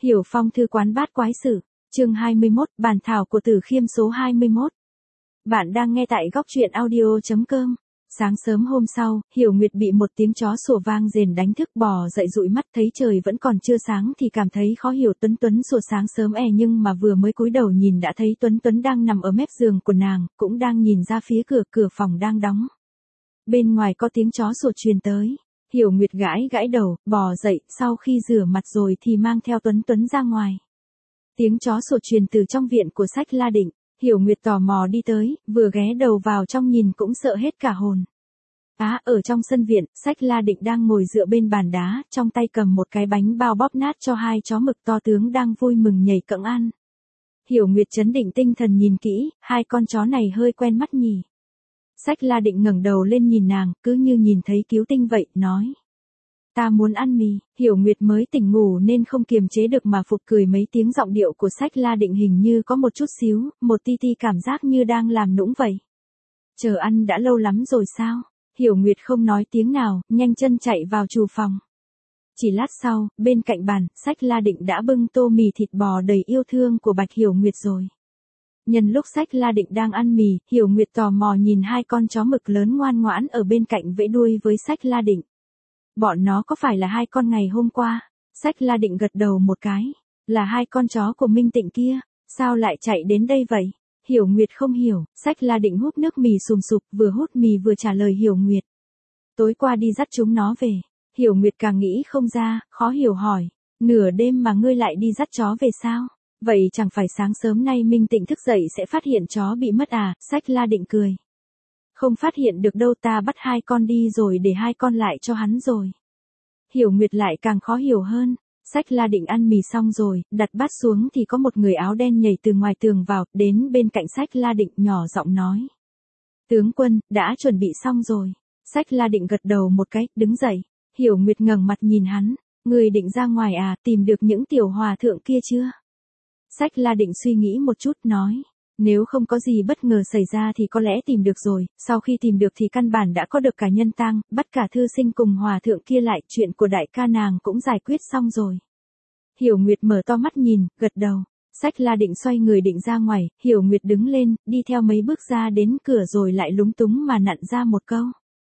Hiểu Phong thư quán bát quái sử, chương 21, bản thảo của Tử Khiêm số 21. Bạn đang nghe tại góc truyện audio.com. Sáng sớm hôm sau, Hiểu Nguyệt bị một tiếng chó sủa vang rền đánh thức, bò dậy dụi mắt thấy trời vẫn còn chưa sáng thì cảm thấy khó hiểu. Tuấn sủa sáng sớm nhưng mà vừa mới cúi đầu nhìn đã thấy Tuấn đang nằm ở mép giường của nàng, cũng đang nhìn ra phía cửa phòng đang đóng. Bên ngoài có tiếng chó sủa truyền tới. Hiểu Nguyệt gãi đầu, bò dậy, sau khi rửa mặt rồi thì mang theo Tuấn ra ngoài. Tiếng chó sủa truyền từ trong viện của Sách La Định. Hiểu Nguyệt tò mò đi tới, vừa ghé đầu vào trong nhìn cũng sợ hết cả hồn. Ở trong sân viện, Sách La Định đang ngồi dựa bên bàn đá, trong tay cầm một cái bánh bao bóp nát cho hai chó mực to tướng đang vui mừng nhảy cẫng ăn. Hiểu Nguyệt trấn định tinh thần nhìn kỹ, hai con chó này hơi quen mắt nhỉ. Sách La Định ngẩng đầu lên nhìn nàng, cứ như nhìn thấy cứu tinh vậy, nói. Ta muốn ăn mì. Hiểu Nguyệt mới tỉnh ngủ nên không kiềm chế được mà phụt cười mấy tiếng. Giọng điệu của Sách La Định hình như có một chút xíu, một ti cảm giác như đang làm nũng vậy. Chờ ăn đã lâu lắm rồi sao? Hiểu Nguyệt không nói tiếng nào, nhanh chân chạy vào trù phòng. Chỉ lát sau, bên cạnh bàn, Sách La Định đã bưng tô mì thịt bò đầy yêu thương của Bạch Hiểu Nguyệt rồi. Nhân lúc Sách La Định đang ăn mì, Hiểu Nguyệt tò mò nhìn hai con chó mực lớn ngoan ngoãn ở bên cạnh vẫy đuôi với Sách La Định. Bọn nó có phải là hai con ngày hôm qua? Sách La Định gật đầu một cái. Là hai con chó của Minh Tịnh kia, sao lại chạy đến đây vậy? Hiểu Nguyệt không hiểu, Sách La Định hút nước mì sùm sụp, vừa hút mì vừa trả lời Hiểu Nguyệt. Tối qua đi dắt chúng nó về. Hiểu Nguyệt càng nghĩ không ra, khó hiểu hỏi. Nửa đêm mà ngươi lại đi dắt chó về sao? Vậy chẳng phải sáng sớm nay Minh Tịnh thức dậy sẽ phát hiện chó bị mất à? Sách La Định cười. Không phát hiện được đâu, ta bắt hai con đi rồi để hai con lại cho hắn rồi. Hiểu Nguyệt lại càng khó hiểu hơn. Sách La Định ăn mì xong rồi, đặt bát xuống thì có một người áo đen nhảy từ ngoài tường vào, đến bên cạnh Sách La Định nhỏ giọng nói. Tướng quân, đã chuẩn bị xong rồi. Sách La Định gật đầu một cái, đứng dậy. Hiểu Nguyệt ngẩng mặt nhìn hắn. Người định ra ngoài à, tìm được những tiểu hòa thượng kia chưa? Sách La Định suy nghĩ một chút, nói. Nếu không có gì bất ngờ xảy ra thì có lẽ tìm được rồi, sau khi tìm được thì căn bản đã có được cả nhân tang, bắt cả thư sinh cùng hòa thượng kia lại, chuyện của đại ca nàng cũng giải quyết xong rồi. Hiểu Nguyệt mở to mắt nhìn, gật đầu. Sách La Định xoay người định ra ngoài, Hiểu Nguyệt đứng lên, đi theo mấy bước ra đến cửa rồi lại lúng túng mà nặn ra một câu.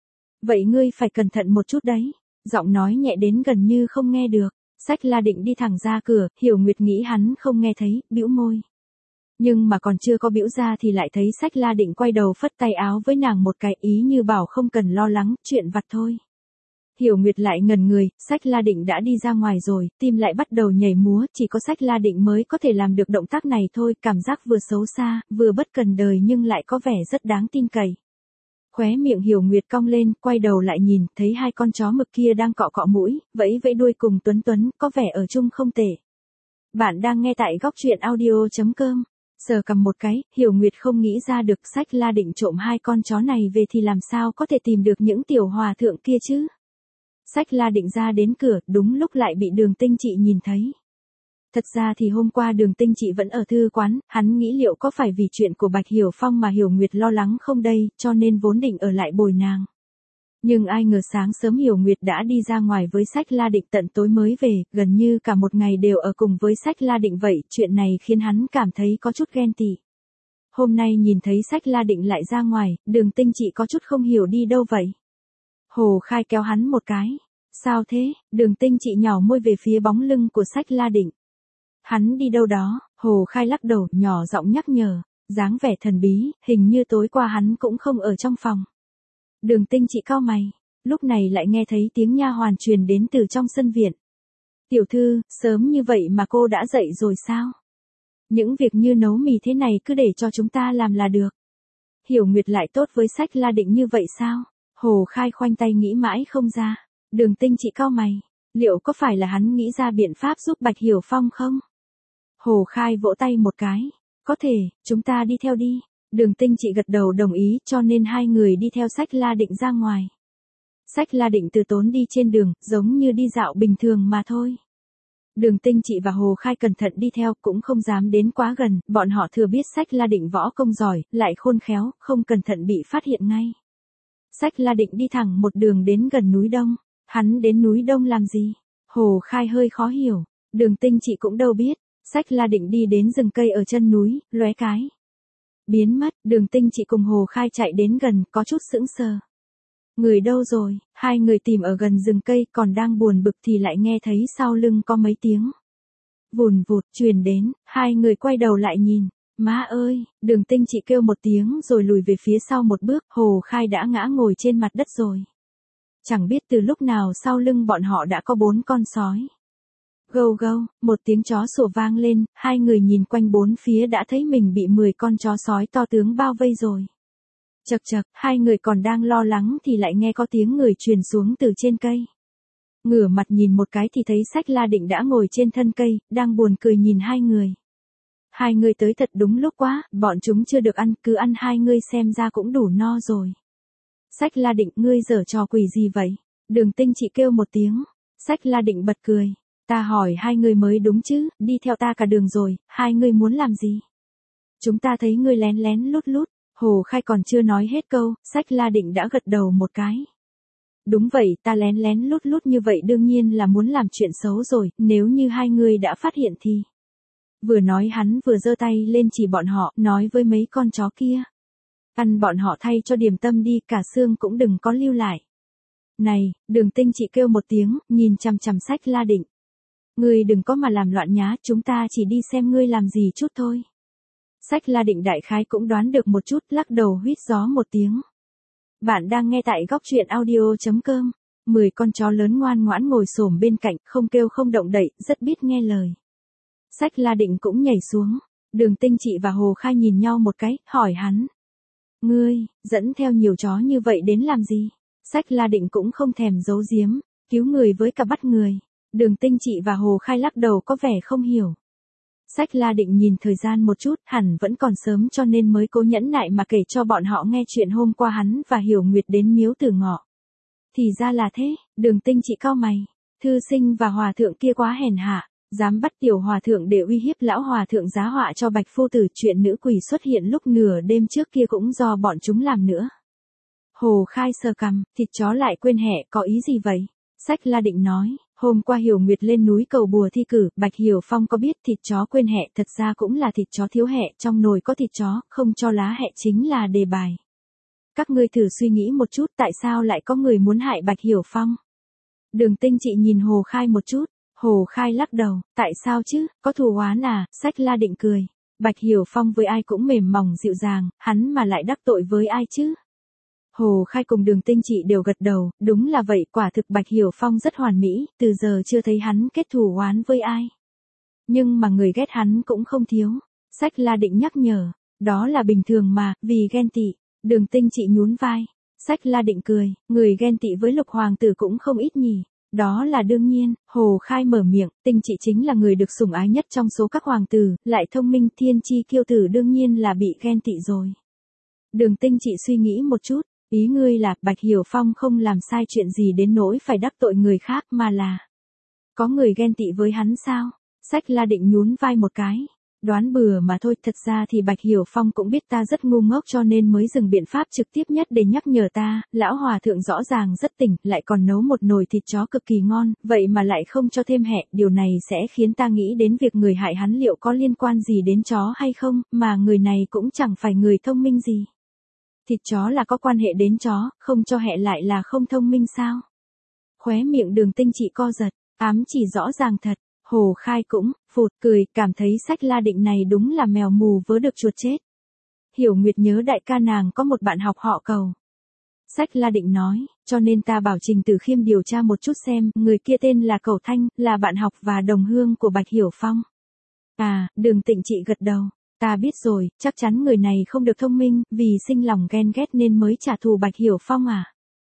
Vậy ngươi phải cẩn thận một chút đấy. Giọng nói nhẹ đến gần như không nghe được. Sách La Định đi thẳng ra cửa, Hiểu Nguyệt nghĩ hắn không nghe thấy, bĩu môi. Nhưng mà còn chưa có bĩu ra thì lại thấy Sách La Định quay đầu phất tay áo với nàng một cái, ý như bảo không cần lo lắng, chuyện vặt thôi. Hiểu Nguyệt lại ngẩn người, Sách La Định đã đi ra ngoài rồi, tim lại bắt đầu nhảy múa, chỉ có Sách La Định mới có thể làm được động tác này thôi, cảm giác vừa xấu xa, vừa bất cần đời nhưng lại có vẻ rất đáng tin cậy. Khóe miệng Hiểu Nguyệt cong lên, quay đầu lại nhìn, thấy hai con chó mực kia đang cọ mũi, vẫy đuôi cùng Tuấn, có vẻ ở chung không tệ. Bạn đang nghe tại góc truyện audio.com. Sờ cầm một cái, Hiểu Nguyệt không nghĩ ra được Sách La Định trộm hai con chó này về thì làm sao có thể tìm được những tiểu hòa thượng kia chứ. Sách La Định ra đến cửa, đúng lúc lại bị Đường Tinh Trị nhìn thấy. Thật ra thì hôm qua Đường Tinh Trị vẫn ở thư quán, hắn nghĩ liệu có phải vì chuyện của Bạch Hiểu Phong mà Hiểu Nguyệt lo lắng không đây, cho nên vốn định ở lại bồi nàng. Nhưng ai ngờ sáng sớm Hiểu Nguyệt đã đi ra ngoài với Sách La Định, tận tối mới về, gần như cả một ngày đều ở cùng với Sách La Định vậy, chuyện này khiến hắn cảm thấy có chút ghen tị. Hôm nay nhìn thấy Sách La Định lại ra ngoài, Đường Tinh Trị có chút không hiểu đi đâu vậy. Hồ Khai kéo hắn một cái. Sao thế? Đường Tinh Trị nhỏ môi về phía bóng lưng của Sách La Định. Hắn đi đâu đó? Hồ Khai lắc đầu, nhỏ giọng nhắc nhở, dáng vẻ thần bí, hình như tối qua hắn cũng không ở trong phòng. Đường Tinh Trị cau mày, lúc này lại nghe thấy tiếng nha hoàn truyền đến từ trong sân viện. Tiểu thư, sớm như vậy mà cô đã dậy rồi sao? Những việc như nấu mì thế này cứ để cho chúng ta làm là được. Hiểu Nguyệt lại tốt với Sách La Định như vậy sao? Hồ Khai khoanh tay nghĩ mãi không ra. Đường Tinh Trị cau mày, liệu có phải là hắn nghĩ ra biện pháp giúp Bạch Hiểu Phong không? Hồ Khai vỗ tay một cái, có thể, chúng ta đi theo đi. Đường Tinh Trị gật đầu đồng ý, cho nên hai người đi theo Sách La Định ra ngoài. Sách La Định từ tốn đi trên đường, giống như đi dạo bình thường mà thôi. Đường Tinh Trị và Hồ Khai cẩn thận đi theo, cũng không dám đến quá gần, bọn họ thừa biết Sách La Định võ công giỏi, lại khôn khéo, không cẩn thận bị phát hiện ngay. Sách La Định đi thẳng một đường đến gần núi Đông. Hắn đến núi Đông làm gì? Hồ Khai hơi khó hiểu. Đường Tinh chị cũng đâu biết, Sách La định đi đến rừng cây ở chân núi, lóe cái. Biến mất, Đường Tinh chị cùng Hồ Khai chạy đến gần, có chút sững sờ. Người đâu rồi, hai người tìm ở gần rừng cây còn đang buồn bực thì lại nghe thấy sau lưng có mấy tiếng. Vùn vụt truyền đến, hai người quay đầu lại nhìn. Má ơi, Đường Tinh chị kêu một tiếng rồi lùi về phía sau một bước, Hồ Khai đã ngã ngồi trên mặt đất rồi. Chẳng biết từ lúc nào sau lưng bọn họ đã có 4 con sói. Gâu gâu, một tiếng chó sủa vang lên, hai người nhìn quanh bốn phía đã thấy mình bị 10 con chó sói to tướng bao vây rồi. Chậc chậc, hai người còn đang lo lắng thì lại nghe có tiếng người truyền xuống từ trên cây. Ngửa mặt nhìn một cái thì thấy Sách La Định đã ngồi trên thân cây, đang buồn cười nhìn hai người. Hai người tới thật đúng lúc quá, bọn chúng chưa được ăn, cứ ăn hai người xem ra cũng đủ no rồi. Sách La Định, ngươi giở trò quỷ gì vậy? Đường Tinh chị kêu một tiếng. Sách La Định bật cười. Ta hỏi hai người mới đúng chứ, đi theo ta cả đường rồi, hai người muốn làm gì? Chúng ta thấy ngươi lén lén lút lút. Hồ Khai còn chưa nói hết câu, Sách La Định đã gật đầu một cái. Đúng vậy, ta lén lén lút lút như vậy đương nhiên là muốn làm chuyện xấu rồi, nếu như hai người đã phát hiện thì. Vừa nói hắn vừa giơ tay lên chỉ bọn họ, nói với mấy con chó kia. Ăn bọn họ thay cho điểm tâm đi, cả xương cũng đừng có lưu lại. Này, Đường Tinh chị kêu một tiếng, nhìn chằm chằm Sách La Định. Ngươi đừng có mà làm loạn nhá, chúng ta chỉ đi xem ngươi làm gì chút thôi. Sách La Định đại khái cũng đoán được một chút, lắc đầu huýt gió một tiếng. Bạn đang nghe tại góc truyện audio.com. 10 con chó lớn ngoan ngoãn ngồi xổm bên cạnh, không kêu không động đậy, rất biết nghe lời. Sách La Định cũng nhảy xuống. Đường Tinh chị và Hồ Khai nhìn nhau một cái, hỏi hắn. Ngươi, dẫn theo nhiều chó như vậy đến làm gì? Sách La Định cũng không thèm giấu giếm, cứu người với cả bắt người. Đường Tinh chị và Hồ Khai lắc đầu có vẻ không hiểu. Sách La Định nhìn thời gian một chút, hẳn vẫn còn sớm cho nên mới cố nhẫn nại mà kể cho bọn họ nghe chuyện hôm qua hắn và Hiểu Nguyệt đến miếu Tử Ngọ. Thì ra là thế, Đường Tinh chị cau mày. Thư sinh và hòa thượng kia quá hèn hạ, dám bắt tiểu hòa thượng để uy hiếp lão hòa thượng giá họa cho Bạch phu tử. Chuyện nữ quỷ xuất hiện lúc nửa đêm trước kia cũng do bọn chúng làm nữa. Hồ Khai sờ cằm, thịt chó lại quên hẹ có ý gì vậy? Sách La Định nói. Hôm qua Hiểu Nguyệt lên núi cầu bùa thi cử, Bạch Hiểu Phong có biết thịt chó quên hẹ thật ra cũng là thịt chó thiếu hẹ, trong nồi có thịt chó, không cho lá hẹ chính là đề bài. Các ngươi thử suy nghĩ một chút tại sao lại có người muốn hại Bạch Hiểu Phong. Đường Tinh chị nhìn Hồ Khai một chút, Hồ Khai lắc đầu, tại sao chứ, có thù oán à, Sách La Định cười. Bạch Hiểu Phong với ai cũng mềm mỏng dịu dàng, hắn mà lại đắc tội với ai chứ? Hồ Khai cùng Đường Tinh chị đều gật đầu, đúng là vậy, quả thực Bạch Hiểu Phong rất hoàn mỹ, từ giờ chưa thấy hắn kết thù oán với ai. Nhưng mà người ghét hắn cũng không thiếu. Sách La Định nhắc nhở, đó là bình thường mà, vì ghen tị. Đường Tinh chị nhún vai. Sách La Định cười, người ghen tị với Lục hoàng tử cũng không ít nhỉ. Đó là đương nhiên. Hồ Khai mở miệng, Tinh chị chính là người được sủng ái nhất trong số các hoàng tử, lại thông minh thiên chi kiêu tử, đương nhiên là bị ghen tị rồi. Đường Tinh chị suy nghĩ một chút. Ý ngươi là Bạch Hiểu Phong không làm sai chuyện gì đến nỗi phải đắc tội người khác mà là có người ghen tị với hắn sao? Sách La Định nhún vai một cái. Đoán bừa mà thôi, thật ra thì Bạch Hiểu Phong cũng biết ta rất ngu ngốc cho nên mới dùng biện pháp trực tiếp nhất để nhắc nhở ta. Lão hòa thượng rõ ràng rất tỉnh, lại còn nấu một nồi thịt chó cực kỳ ngon, vậy mà lại không cho thêm hẹ. Điều này sẽ khiến ta nghĩ đến việc người hại hắn liệu có liên quan gì đến chó hay không, mà người này cũng chẳng phải người thông minh gì. Thịt chó là có quan hệ đến chó, không cho hẹ lại là không thông minh sao? Khóe miệng Đường Tinh chị co giật, ám chỉ rõ ràng thật. Hồ Khai cũng, phụt cười, cảm thấy Sách La Định này đúng là mèo mù vớ được chuột chết. Hiểu Nguyệt nhớ đại ca nàng có một bạn học họ Cầu. Sách La Định nói, cho nên ta bảo Trình Tử Khiêm điều tra một chút xem, người kia tên là Cầu Thanh, là bạn học và đồng hương của Bạch Hiểu Phong. À, Đường Tinh chị gật đầu. Ta biết rồi, chắc chắn người này không được thông minh, vì sinh lòng ghen ghét nên mới trả thù Bạch Hiểu Phong à.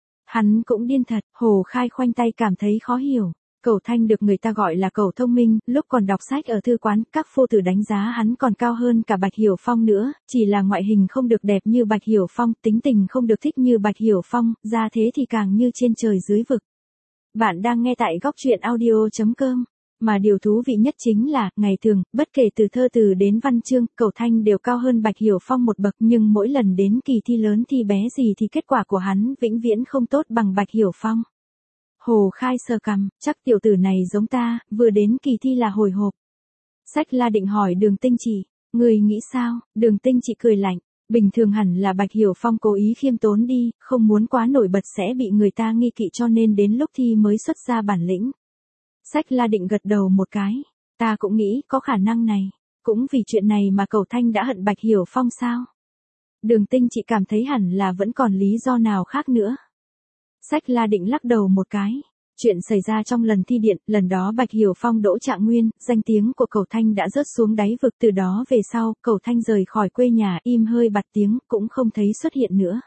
Hắn cũng điên thật, Hồ Khai khoanh tay cảm thấy khó hiểu. Cầu Thanh được người ta gọi là Cầu thông minh, lúc còn đọc sách ở thư quán, các phu tử đánh giá hắn còn cao hơn cả Bạch Hiểu Phong nữa, chỉ là ngoại hình không được đẹp như Bạch Hiểu Phong, tính tình không được thích như Bạch Hiểu Phong, ra thế thì càng như trên trời dưới vực. Bạn đang nghe tại góc truyện audio.com. Mà điều thú vị nhất chính là, ngày thường, bất kể từ thơ từ đến văn chương, Cầu Thanh đều cao hơn Bạch Hiểu Phong một bậc, nhưng mỗi lần đến kỳ thi lớn thi bé gì thì kết quả của hắn vĩnh viễn không tốt bằng Bạch Hiểu Phong. Hồ Khai sờ cằm, chắc tiểu tử này giống ta, vừa đến kỳ thi là hồi hộp. Sách La định hỏi Đường Tinh Chỉ, người nghĩ sao? Đường Tinh Chỉ cười lạnh, bình thường hẳn là Bạch Hiểu Phong cố ý khiêm tốn đi, không muốn quá nổi bật sẽ bị người ta nghi kỵ cho nên đến lúc thi mới xuất ra bản lĩnh. Sách La định gật đầu một cái, ta cũng nghĩ có khả năng này, cũng vì chuyện này mà Cẩu Thanh đã hận Bạch Hiểu Phong sao? Đường Tinh Chỉ cảm thấy hẳn là vẫn còn lý do nào khác nữa. Sách La định lắc đầu một cái. Chuyện xảy ra trong lần thi điện, lần đó Bạch Hiểu Phong đỗ trạng nguyên, danh tiếng của Cẩu Thanh đã rớt xuống đáy vực, từ đó về sau, Cẩu Thanh rời khỏi quê nhà, im hơi bặt tiếng, cũng không thấy xuất hiện nữa.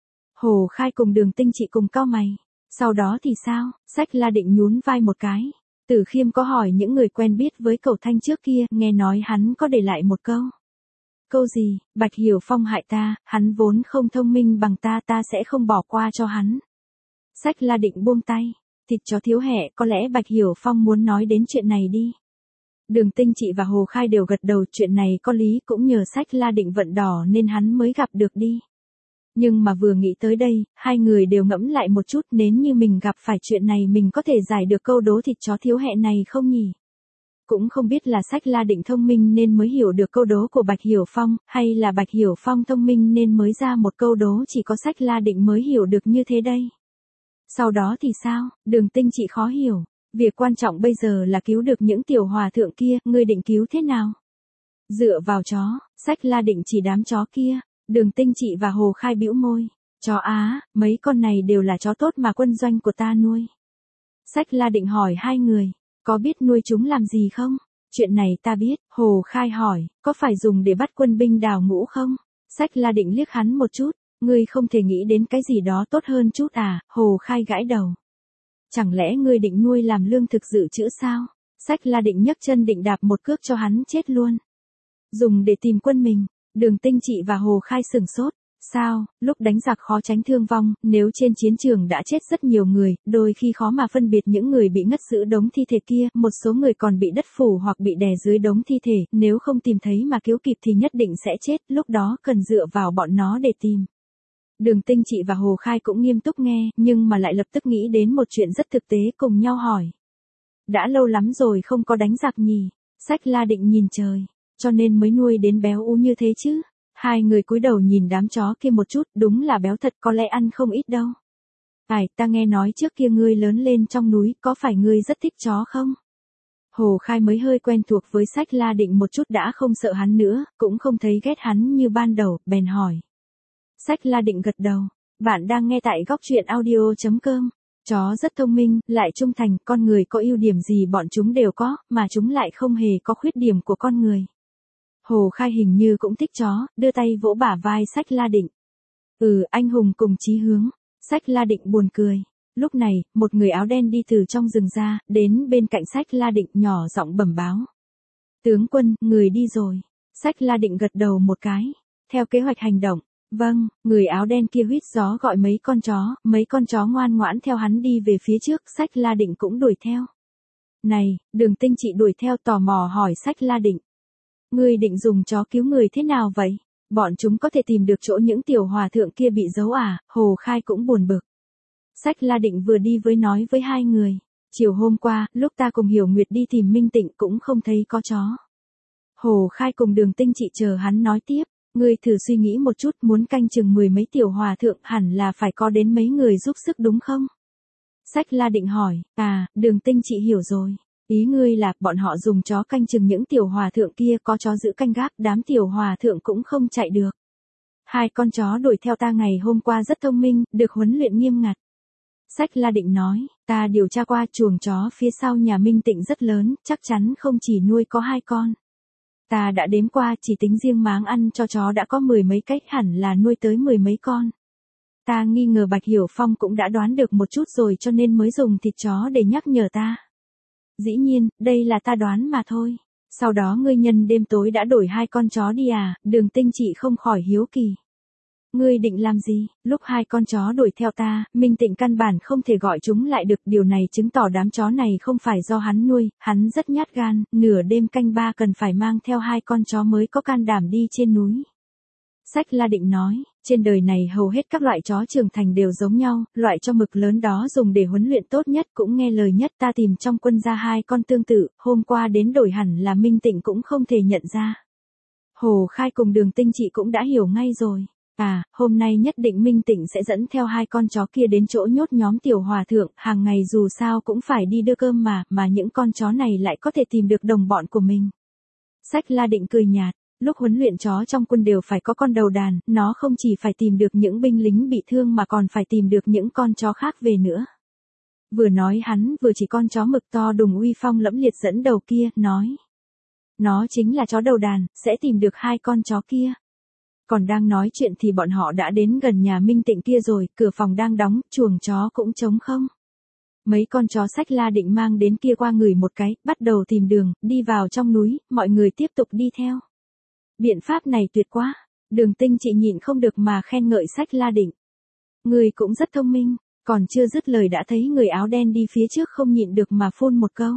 Hồ Khai cùng Đường Tinh Chỉ cùng cau mày. Sau đó thì sao? Sách La định nhún vai một cái. Tử Khiêm có hỏi những người quen biết với Cẩu Thanh trước kia, nghe nói hắn có để lại một câu. Câu gì? Bạch Hiểu Phong hại ta, hắn vốn không thông minh bằng ta, ta sẽ không bỏ qua cho hắn. Sách La định buông tay. Thịt chó thiếu hẹ, có lẽ Bạch Hiểu Phong muốn nói đến chuyện này đi. Đường Tinh Chỉ và Hồ Khai đều gật đầu, chuyện này có lý, cũng nhờ Sách La định vận đỏ nên hắn mới gặp được đi. Nhưng mà vừa nghĩ tới đây, hai người đều ngẫm lại một chút, nếu như mình gặp phải chuyện này mình có thể giải được câu đố thịt chó thiếu hẹ này không nhỉ? Cũng không biết là Sách La định thông minh nên mới hiểu được câu đố của Bạch Hiểu Phong, hay là Bạch Hiểu Phong thông minh nên mới ra một câu đố chỉ có Sách La định mới hiểu được như thế đây. Sau đó thì sao? Đường Tinh Chỉ khó hiểu. Việc quan trọng bây giờ là cứu được những tiểu hòa thượng kia, ngươi định cứu thế nào? Dựa vào chó, Sách La định chỉ đám chó kia. Đường Tinh Chỉ và Hồ Khai bĩu môi. Chó á, mấy con này đều là chó tốt mà quân doanh của ta nuôi. Sách La định hỏi hai người, có biết nuôi chúng làm gì không? Chuyện này ta biết, Hồ Khai hỏi, có phải dùng để bắt quân binh đào ngũ không? Sách La định liếc hắn một chút. Ngươi không thể nghĩ đến cái gì đó tốt hơn chút à? Hồ Khai gãi đầu. Chẳng lẽ ngươi định nuôi làm lương thực dự trữ sao? Sách La định nhấc chân định đạp một cước cho hắn chết luôn. Dùng để tìm quân mình. Đường Tinh Chỉ và Hồ Khai sửng sốt. Sao? Lúc đánh giặc khó tránh thương vong, nếu trên chiến trường đã chết rất nhiều người, đôi khi khó mà phân biệt những người bị ngất giữa đống thi thể kia, một số người còn bị đất phủ hoặc bị đè dưới đống thi thể, nếu không tìm thấy mà cứu kịp thì nhất định sẽ chết, lúc đó cần dựa vào bọn nó để tìm. Đường Tinh Chỉ và Hồ Khai cũng nghiêm túc nghe, nhưng mà lại lập tức nghĩ đến một chuyện rất thực tế, cùng nhau hỏi. Đã lâu lắm rồi không có đánh giặc nhỉ? Sách La định nhìn trời, cho nên mới nuôi đến béo ú như thế chứ. Hai người cúi đầu nhìn đám chó kia một chút, đúng là béo thật, có lẽ ăn không ít đâu. Ta nghe nói trước kia ngươi lớn lên trong núi, có phải ngươi rất thích chó không? Hồ Khai mới hơi quen thuộc với Sách La định một chút đã không sợ hắn nữa, cũng không thấy ghét hắn như ban đầu, bèn hỏi. Sách La định gật đầu. Bạn đang nghe tại góc truyện audio.com. Chó rất thông minh, lại trung thành, con người có ưu điểm gì bọn chúng đều có, mà chúng lại không hề có khuyết điểm của con người. Hồ Khai hình như cũng thích chó, đưa tay vỗ bả vai Sách La định. Anh hùng cùng chí hướng. Sách La định buồn cười. Lúc này, một người áo đen đi từ trong rừng ra, đến bên cạnh Sách La định nhỏ giọng bẩm báo. Tướng quân, người đi rồi. Sách La định gật đầu một cái. Theo kế hoạch hành động. Vâng, người áo đen kia huýt gió gọi mấy con chó ngoan ngoãn theo hắn đi về phía trước, Sách La định cũng đuổi theo. Này, Đường Tinh Chỉ đuổi theo tò mò hỏi Sách La định. Ngươi định dùng chó cứu người thế nào vậy? Bọn chúng có thể tìm được chỗ những tiểu hòa thượng kia bị giấu à? Hồ Khai cũng buồn bực. Sách La định vừa đi nói với hai người. Chiều hôm qua, lúc ta cùng Hiểu Nguyệt đi tìm Minh Tịnh cũng không thấy có chó. Hồ Khai cùng Đường Tinh Chỉ chờ hắn nói tiếp. Ngươi thử suy nghĩ một chút, muốn canh chừng 10 mấy tiểu hòa thượng hẳn là phải có đến mấy người giúp sức đúng không? Sách La định hỏi, Đường Tinh Chỉ hiểu rồi. Ý ngươi là bọn họ dùng chó canh chừng những tiểu hòa thượng kia, có chó giữ canh gác, đám tiểu hòa thượng cũng không chạy được. Hai con chó đuổi theo ta ngày hôm qua rất thông minh, được huấn luyện nghiêm ngặt. Sách La định nói, ta điều tra qua chuồng chó phía sau nhà Minh Tịnh rất lớn, chắc chắn không chỉ nuôi có 2 con. Ta đã đếm qua, chỉ tính riêng máng ăn cho chó đã có 10 mấy cách, hẳn là nuôi tới 10 mấy con. Ta nghi ngờ Bạch Hiểu Phong cũng đã đoán được một chút rồi cho nên mới dùng thịt chó để nhắc nhở ta. Dĩ nhiên, đây là ta đoán mà thôi. Sau đó ngươi nhân đêm tối đã đổi 2 con chó đi à? Đường Tinh Chỉ không khỏi hiếu kỳ. Ngươi định làm gì? Lúc 2 con chó đuổi theo ta, Minh Tịnh căn bản không thể gọi chúng lại được, điều này chứng tỏ đám chó này không phải do hắn nuôi, hắn rất nhát gan, nửa đêm canh 3 cần phải mang theo 2 con chó mới có can đảm đi trên núi. Sách La Định nói, trên đời này hầu hết các loại chó trưởng thành đều giống nhau, loại cho mực lớn đó dùng để huấn luyện tốt nhất cũng nghe lời nhất, ta tìm trong quân ra 2 con tương tự, hôm qua đến đổi hẳn là Minh Tịnh cũng không thể nhận ra. Hồ Khai cùng Đường Tinh Chị cũng đã hiểu ngay rồi. À, hôm nay nhất định Minh Tịnh sẽ dẫn theo 2 con chó kia đến chỗ nhốt nhóm tiểu hòa thượng, hàng ngày dù sao cũng phải đi đưa cơm mà những con chó này lại có thể tìm được đồng bọn của mình. Sách La Định cười nhạt, lúc huấn luyện chó trong quân đều phải có con đầu đàn, nó không chỉ phải tìm được những binh lính bị thương mà còn phải tìm được những con chó khác về nữa. Vừa nói hắn vừa chỉ con chó mực to đùng uy phong lẫm liệt dẫn đầu kia, nói. Nó chính là chó đầu đàn, sẽ tìm được 2 con chó kia. Còn đang nói chuyện thì bọn họ đã đến gần nhà Minh Tịnh kia rồi, cửa phòng đang đóng, chuồng chó cũng trống không. Mấy con chó Sách La Định mang đến kia qua người một cái, bắt đầu tìm đường, đi vào trong núi, mọi người tiếp tục đi theo. Biện pháp này tuyệt quá, Đường Tinh Chị nhịn không được mà khen ngợi Sách La Định. Người cũng rất thông minh, còn chưa dứt lời đã thấy người áo đen đi phía trước không nhịn được mà phun một câu.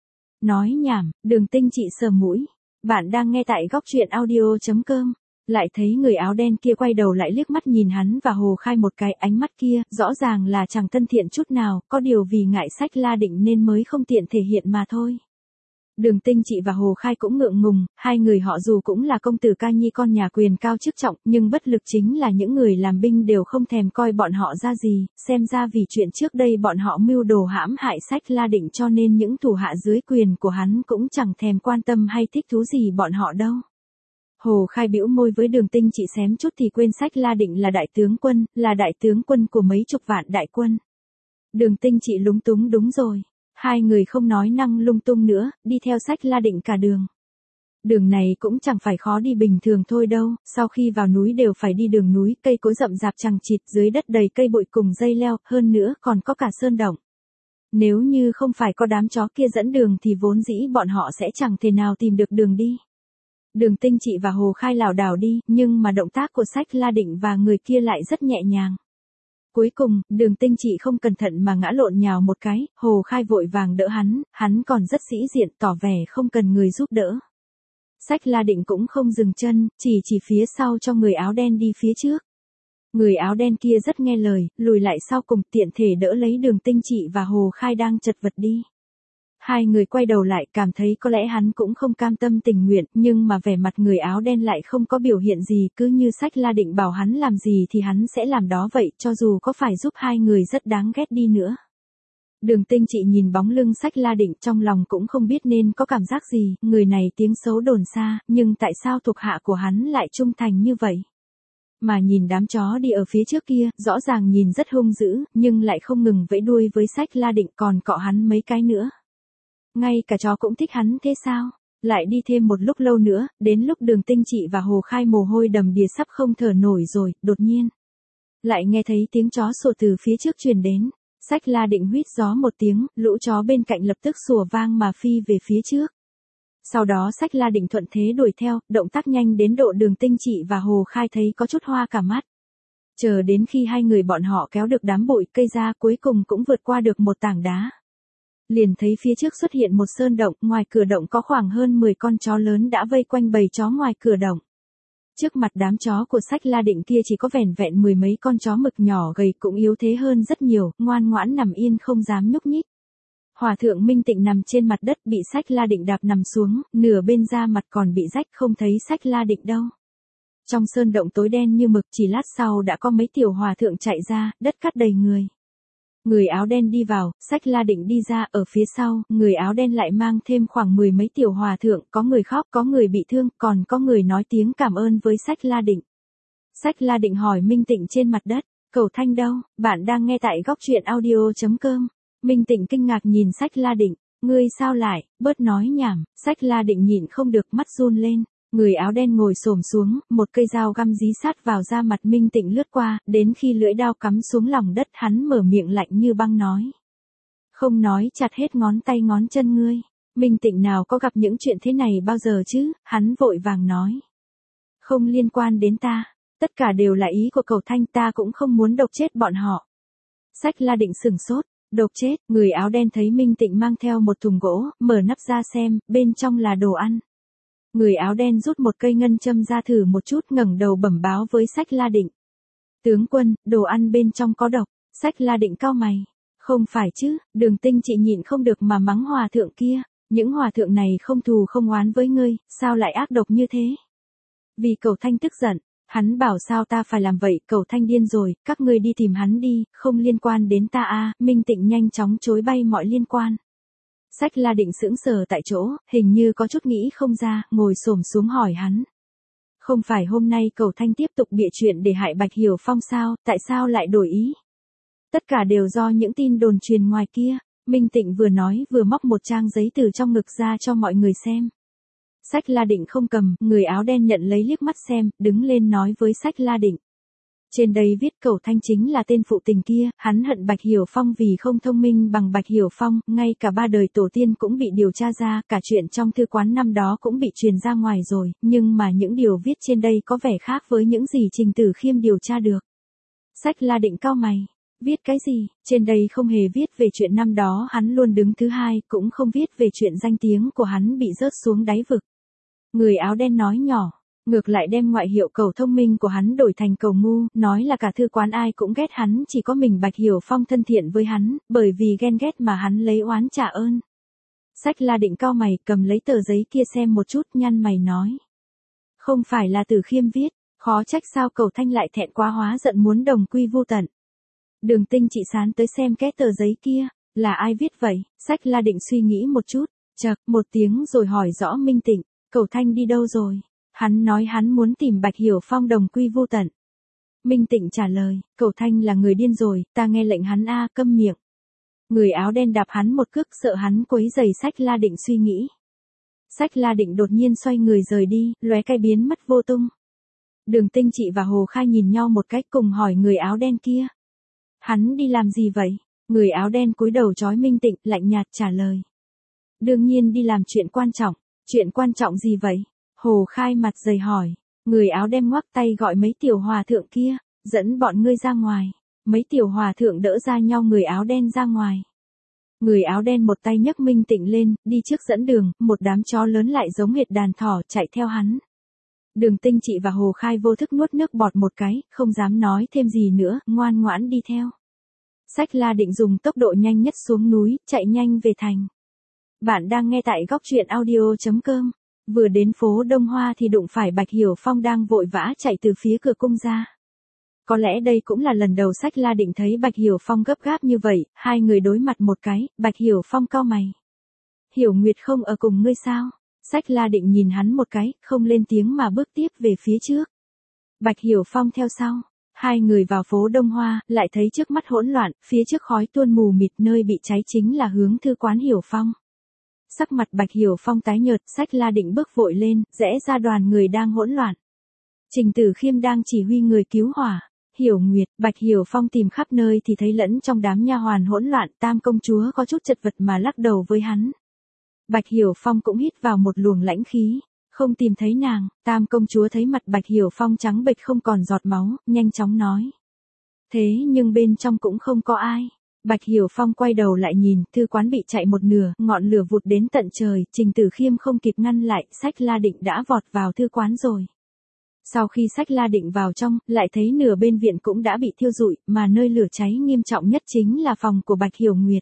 Nói nhảm, Đường Tinh Chị sờ mũi. Bạn đang nghe tại góc truyện audio.com. Lại thấy người áo đen kia quay đầu lại liếc mắt nhìn hắn và Hồ Khai một cái, ánh mắt kia, rõ ràng là chẳng thân thiện chút nào, có điều vì ngại Sách La Định nên mới không tiện thể hiện mà thôi. Đường Tinh Chị và Hồ Khai cũng ngượng ngùng, 2 người họ dù cũng là công tử ca nhi con nhà quyền cao chức trọng, nhưng bất lực chính là những người làm binh đều không thèm coi bọn họ ra gì, xem ra vì chuyện trước đây bọn họ mưu đồ hãm hại Sách La Định cho nên những thủ hạ dưới quyền của hắn cũng chẳng thèm quan tâm hay thích thú gì bọn họ đâu. Hồ Khai bĩu môi với Đường Tinh Chị xém chút thì quên Sách La Định là đại tướng quân của mấy chục vạn đại quân. Đường Tinh Chị lúng túng, đúng rồi. 2 người không nói năng lung tung nữa, đi theo Sách La Định cả đường. Đường này cũng chẳng phải khó đi bình thường thôi đâu, sau khi vào núi đều phải đi đường núi, cây cối rậm rạp chằng chịt, dưới đất đầy cây bụi cùng dây leo, hơn nữa còn có cả sơn động. Nếu như không phải có đám chó kia dẫn đường thì vốn dĩ bọn họ sẽ chẳng thể nào tìm được đường đi. Đường Tinh Chị và Hồ Khai lảo đảo đi, nhưng mà động tác của Sách La Định và người kia lại rất nhẹ nhàng. Cuối cùng, Đường Tinh Chị không cẩn thận mà ngã lộn nhào một cái, Hồ Khai vội vàng đỡ hắn còn rất sĩ diện tỏ vẻ không cần người giúp đỡ. Sách La Định cũng không dừng chân, chỉ phía sau cho người áo đen đi phía trước. Người áo đen kia rất nghe lời, lùi lại sau cùng tiện thể đỡ lấy Đường Tinh Chị và Hồ Khai đang chật vật đi. 2 người quay đầu lại cảm thấy có lẽ hắn cũng không cam tâm tình nguyện, nhưng mà vẻ mặt người áo đen lại không có biểu hiện gì, cứ như Sách La Định bảo hắn làm gì thì hắn sẽ làm đó vậy, cho dù có phải giúp 2 người rất đáng ghét đi nữa. Đường Tinh Chị nhìn bóng lưng Sách La Định trong lòng cũng không biết nên có cảm giác gì, người này tiếng xấu đồn xa, nhưng tại sao thuộc hạ của hắn lại trung thành như vậy? Mà nhìn đám chó đi ở phía trước kia, rõ ràng nhìn rất hung dữ, nhưng lại không ngừng vẫy đuôi với Sách La Định còn cọ hắn mấy cái nữa. Ngay cả chó cũng thích hắn thế sao? Lại đi thêm một lúc lâu nữa, đến lúc Đường Tinh Chị và Hồ Khai mồ hôi đầm đìa sắp không thở nổi rồi, đột nhiên. Lại nghe thấy tiếng chó sủa từ phía trước truyền đến. Sách La Định huýt gió một tiếng, lũ chó bên cạnh lập tức sủa vang mà phi về phía trước. Sau đó Sách La Định thuận thế đuổi theo, động tác nhanh đến độ Đường Tinh Chị và Hồ Khai thấy có chút hoa cả mắt. Chờ đến khi 2 người bọn họ kéo được đám bụi cây ra cuối cùng cũng vượt qua được một tảng đá. Liền thấy phía trước xuất hiện một sơn động, ngoài cửa động có khoảng hơn 10 con chó lớn đã vây quanh bầy chó ngoài cửa động. Trước mặt đám chó của Sách La Định kia chỉ có vẻn vẹn 10 mấy con chó mực nhỏ gầy cũng yếu thế hơn rất nhiều, ngoan ngoãn nằm yên không dám nhúc nhích. Hòa thượng Minh Tịnh nằm trên mặt đất bị Sách La Định đạp nằm xuống, nửa bên da mặt còn bị rách không thấy Sách La Định đâu. Trong sơn động tối đen như mực chỉ lát sau đã có mấy tiểu hòa thượng chạy ra, đất cát đầy người. Người áo đen đi vào, Sách La Định đi ra, ở phía sau, người áo đen lại mang thêm khoảng 10 mấy tiểu hòa thượng, có người khóc, có người bị thương, còn có người nói tiếng cảm ơn với Sách La Định. Sách La Định hỏi Minh Tịnh trên mặt đất, Cầu Thanh đâu, bạn đang nghe tại góc truyện audio.com. Minh Tịnh kinh ngạc nhìn Sách La Định, ngươi sao lại, bớt nói nhảm, Sách La Định nhịn không được mắt run lên. Người áo đen ngồi xổm xuống, một cây dao găm dí sát vào da mặt Minh Tịnh lướt qua, đến khi lưỡi dao cắm xuống lòng đất hắn mở miệng lạnh như băng nói. Không nói chặt hết ngón tay ngón chân ngươi. Minh Tịnh nào có gặp những chuyện thế này bao giờ chứ, hắn vội vàng nói. Không liên quan đến ta, tất cả đều là ý của Cầu Thanh, ta cũng không muốn độc chết bọn họ. Sách La Định sửng sốt, độc chết, người áo đen thấy Minh Tịnh mang theo một thùng gỗ, mở nắp ra xem, bên trong là đồ ăn. Người áo đen rút một cây ngân châm ra thử một chút, ngẩng đầu bẩm báo với Sách La Định. Tướng quân, đồ ăn bên trong có độc. Sách La Định cau mày. Không phải chứ, Đường Tinh chị nhịn không được mà mắng hòa thượng kia. Những hòa thượng này không thù không oán với ngươi, sao lại ác độc như thế? Vì Cẩu Thanh tức giận, hắn bảo sao ta phải làm vậy, Cẩu Thanh điên rồi, các ngươi đi tìm hắn đi, không liên quan đến ta a. Minh Tịnh nhanh chóng chối bay mọi liên quan. Sách La Định sững sờ tại chỗ, hình như có chút nghĩ không ra, ngồi xổm xuống hỏi hắn. Không phải hôm nay Cẩu Thanh tiếp tục bịa chuyện để hại Bạch Hiểu Phong sao, tại sao lại đổi ý? Tất cả đều do những tin đồn truyền ngoài kia. Minh Tịnh vừa nói vừa móc một trang giấy từ trong ngực ra cho mọi người xem. Sách La Định không cầm, người áo đen nhận lấy liếc mắt xem, đứng lên nói với Sách La Định. Trên đây viết Cẩu Thanh chính là tên phụ tình kia, hắn hận Bạch Hiểu Phong vì không thông minh bằng Bạch Hiểu Phong, ngay cả 3 đời tổ tiên cũng bị điều tra ra, cả chuyện trong thư quán năm đó cũng bị truyền ra ngoài rồi, nhưng mà những điều viết trên đây có vẻ khác với những gì Trình Tử Khiêm điều tra được. Sách La Định cau mày. Viết cái gì? Trên đây không hề viết về chuyện năm đó hắn luôn đứng thứ hai, cũng không viết về chuyện danh tiếng của hắn bị rớt xuống đáy vực. Người áo đen nói nhỏ, ngược lại đem ngoại hiệu Cẩu thông minh của hắn đổi thành Cẩu ngu, nói là cả thư quán ai cũng ghét hắn, chỉ có mình Bạch Hiểu Phong thân thiện với hắn, bởi vì ghen ghét mà hắn lấy oán trả ơn. Sách La Định cau mày, cầm lấy tờ giấy kia xem một chút, nhăn mày nói. Không phải là Tử Khiêm viết, khó trách sao Cẩu Thanh lại thẹn quá hóa giận muốn đồng quy vu tận. Đường Tinh chị sán tới xem cái tờ giấy kia, là ai viết vậy? Sách La Định suy nghĩ một chút, chậc một tiếng rồi hỏi rõ Minh Tịnh, Cẩu Thanh đi đâu rồi? Hắn nói hắn muốn tìm Bạch Hiểu Phong đồng quy vu tận. Minh Tịnh trả lời, Cẩu Thanh là người điên rồi, ta nghe lệnh hắn câm miệng. Người áo đen đạp hắn một cước, sợ hắn quấy rầy Sách La Định suy nghĩ. Sách La Định đột nhiên xoay người rời đi, lóe cái biến mất vô tung. Đường Tinh chị và Hồ Khai nhìn nhau một cách cùng hỏi người áo đen kia. Hắn đi làm gì vậy? Người áo đen cúi đầu chói Minh Tịnh, lạnh nhạt trả lời. Đương nhiên đi làm chuyện quan trọng. Chuyện quan trọng gì vậy? Hồ Khai mặt dày hỏi. Người áo đen ngoắc tay gọi mấy tiểu hòa thượng kia, dẫn bọn ngươi ra ngoài. Mấy tiểu hòa thượng đỡ ra nhau người áo đen ra ngoài. Người áo đen một tay nhấc Minh Tịnh lên, đi trước dẫn đường, một đám chó lớn lại giống hệt đàn thỏ chạy theo hắn. Đường Tinh chị và Hồ Khai vô thức nuốt nước bọt một cái, không dám nói thêm gì nữa, ngoan ngoãn đi theo. Sách La Định dùng tốc độ nhanh nhất xuống núi, chạy nhanh về thành. Bạn đang nghe tại góc truyện audio.com. Vừa đến phố Đông Hoa thì đụng phải Bạch Hiểu Phong đang vội vã chạy từ phía cửa cung ra. Có lẽ đây cũng là lần đầu Sách La Định thấy Bạch Hiểu Phong gấp gáp như vậy, hai người đối mặt một cái, Bạch Hiểu Phong cau mày. Hiểu Nguyệt không ở cùng ngươi sao? Sách La Định nhìn hắn một cái, không lên tiếng mà bước tiếp về phía trước. Bạch Hiểu Phong theo sau. Hai người vào phố Đông Hoa, lại thấy trước mắt hỗn loạn, phía trước khói tuôn mù mịt, nơi bị cháy chính là hướng thư quán Hiểu Phong. Sắc mặt Bạch Hiểu Phong tái nhợt, Sách La Định bước vội lên, rẽ ra đoàn người đang hỗn loạn. Trình Tử Khiêm đang chỉ huy người cứu hỏa. Hiểu Nguyệt, Bạch Hiểu Phong tìm khắp nơi thì thấy lẫn trong đám nha hoàn hỗn loạn, Tam công chúa có chút chật vật mà lắc đầu với hắn. Bạch Hiểu Phong cũng hít vào một luồng lãnh khí, không tìm thấy nàng. Tam công chúa thấy mặt Bạch Hiểu Phong trắng bệch không còn giọt máu, nhanh chóng nói. Thế nhưng bên trong cũng không có ai. Bạch Hiểu Phong quay đầu lại nhìn, thư quán bị chạy một nửa, ngọn lửa vụt đến tận trời, Trình Tử Khiêm không kịp ngăn lại, Sách La Định đã vọt vào thư quán rồi. Sau khi Sách La Định vào trong, lại thấy nửa bên viện cũng đã bị thiêu rụi, mà nơi lửa cháy nghiêm trọng nhất chính là phòng của Bạch Hiểu Nguyệt.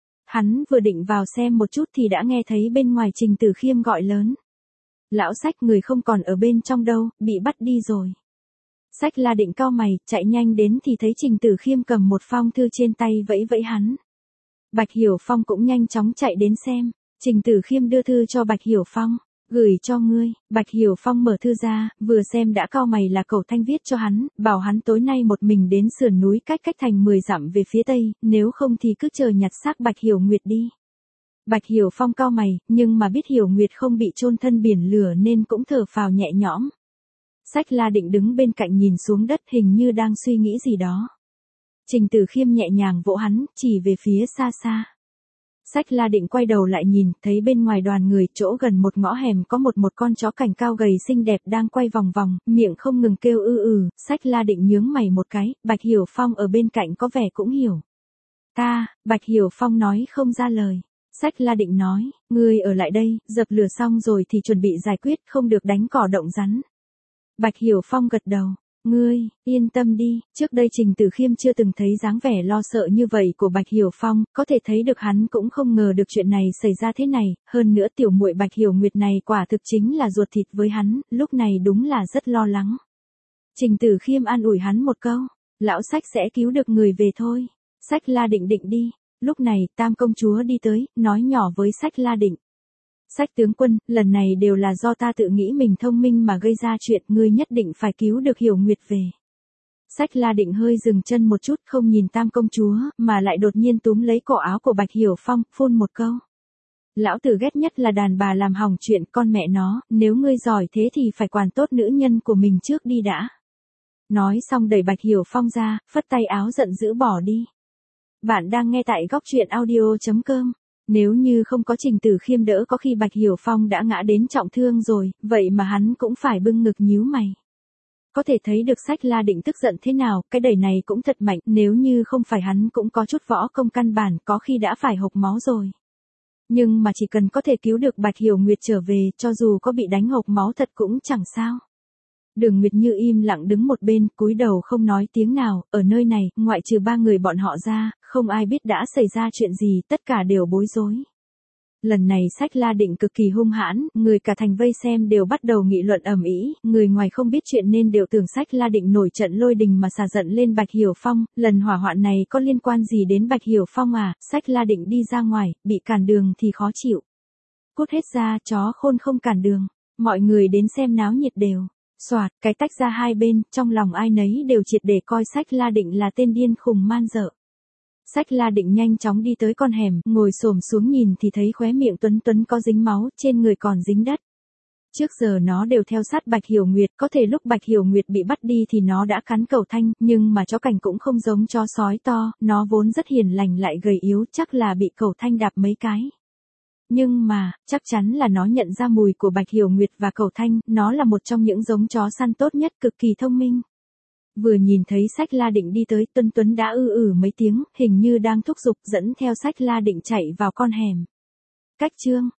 Hắn vừa định vào xem một chút thì đã nghe thấy bên ngoài Trình Tử Khiêm gọi lớn. Lão Sách, người không còn ở bên trong đâu, bị bắt đi rồi. Sách La Định cau mày, chạy nhanh đến thì thấy Trình Tử Khiêm cầm một phong thư trên tay vẫy vẫy hắn. Bạch Hiểu Phong cũng nhanh chóng chạy đến xem. Trình Tử Khiêm đưa thư cho Bạch Hiểu Phong. Gửi cho ngươi. Bạch Hiểu Phong mở thư ra, vừa xem đã cau mày là Cẩu Thanh viết cho hắn, bảo hắn tối nay một mình đến sườn núi cách thành 10 dặm về phía tây, nếu không thì cứ chờ nhặt xác Bạch Hiểu Nguyệt đi. Bạch Hiểu Phong cau mày, nhưng mà biết Hiểu Nguyệt không bị chôn thân biển lửa nên cũng thở phào nhẹ nhõm. Sách La Định đứng bên cạnh nhìn xuống đất hình như đang suy nghĩ gì đó. Trình Tử Khiêm nhẹ nhàng vỗ hắn, chỉ về phía xa xa. Sách La Định quay đầu lại nhìn, thấy bên ngoài đoàn người, chỗ gần một ngõ hẻm có một con chó cảnh cao gầy xinh đẹp đang quay vòng vòng, miệng không ngừng kêu Sách La Định nhướng mày một cái, Bạch Hiểu Phong ở bên cạnh có vẻ cũng hiểu. Ta, Bạch Hiểu Phong nói không ra lời. Sách La Định nói, ngươi ở lại đây, dập lửa xong rồi thì chuẩn bị giải quyết, không được đánh cỏ động rắn. Bạch Hiểu Phong gật đầu, ngươi, yên tâm đi, trước đây Trình Tử Khiêm chưa từng thấy dáng vẻ lo sợ như vậy của Bạch Hiểu Phong, có thể thấy được hắn cũng không ngờ được chuyện này xảy ra thế này, hơn nữa tiểu muội Bạch Hiểu Nguyệt này quả thực chính là ruột thịt với hắn, lúc này đúng là rất lo lắng. Trình Tử Khiêm an ủi hắn một câu, lão Sách sẽ cứu được người về thôi. Sách La Định định đi. Lúc này, Tam công chúa đi tới, nói nhỏ với Sách La Định. Sách tướng quân, lần này đều là do ta tự nghĩ mình thông minh mà gây ra chuyện, ngươi nhất định phải cứu được Hiểu Nguyệt về. Sách La Định hơi dừng chân một chút, không nhìn Tam công chúa, mà lại đột nhiên túm lấy cổ áo của Bạch Hiểu Phong, phun một câu. Lão tử ghét nhất là đàn bà làm hỏng chuyện, con mẹ nó, nếu ngươi giỏi thế thì phải quản tốt nữ nhân của mình trước đi đã. Nói xong đẩy Bạch Hiểu Phong ra, phất tay áo giận dữ bỏ đi. Bạn đang nghe tại góc truyện audio.com. Nếu như không có Trình Tử Khiêm đỡ có khi Bạch Hiểu Phong đã ngã đến trọng thương rồi, vậy mà hắn cũng phải bưng ngực nhíu mày. Có thể thấy được Sách La Định tức giận thế nào, cái đẩy này cũng thật mạnh, nếu như không phải hắn cũng có chút võ công căn bản có khi đã phải hộc máu rồi. Nhưng mà chỉ cần có thể cứu được Bạch Hiểu Nguyệt trở về, cho dù có bị đánh hộc máu thật cũng chẳng sao. Đường Nguyệt Như im lặng đứng một bên, cúi đầu không nói tiếng nào, ở nơi này, ngoại trừ ba người bọn họ ra, không ai biết đã xảy ra chuyện gì, tất cả đều bối rối. Lần này Sách La Định cực kỳ hung hãn, người cả thành vây xem đều bắt đầu nghị luận ầm ĩ, người ngoài không biết chuyện nên đều tưởng Sách La Định nổi trận lôi đình mà xả giận lên Bạch Hiểu Phong, lần hỏa hoạn này có liên quan gì đến Bạch Hiểu Phong à, Sách La Định đi ra ngoài, bị cản đường thì khó chịu. Cút hết ra, chó khôn không cản đường, mọi người đến xem náo nhiệt đều. Soạt, cái tách ra hai bên, trong lòng ai nấy đều triệt để coi Sách La Định là tên điên khùng man dợ. Sách La Định nhanh chóng đi tới con hẻm, ngồi xổm xuống nhìn thì thấy khóe miệng Tuấn Tuấn có dính máu, trên người còn dính đất. Trước giờ nó đều theo sát Bạch Hiểu Nguyệt, có thể lúc Bạch Hiểu Nguyệt bị bắt đi thì nó đã cắn Cẩu Thanh, nhưng mà chó cảnh cũng không giống chó sói to, nó vốn rất hiền lành lại gầy yếu, chắc là bị Cẩu Thanh đạp mấy cái. Nhưng mà, chắc chắn là nó nhận ra mùi của Bạch Hiểu Nguyệt và Cẩu Thanh, nó là một trong những giống chó săn tốt nhất, cực kỳ thông minh. Vừa nhìn thấy Sách La Định đi tới, Tuấn Tuấn đã mấy tiếng, hình như đang thúc giục dẫn theo Sách La Định chạy vào con hẻm. Cách chương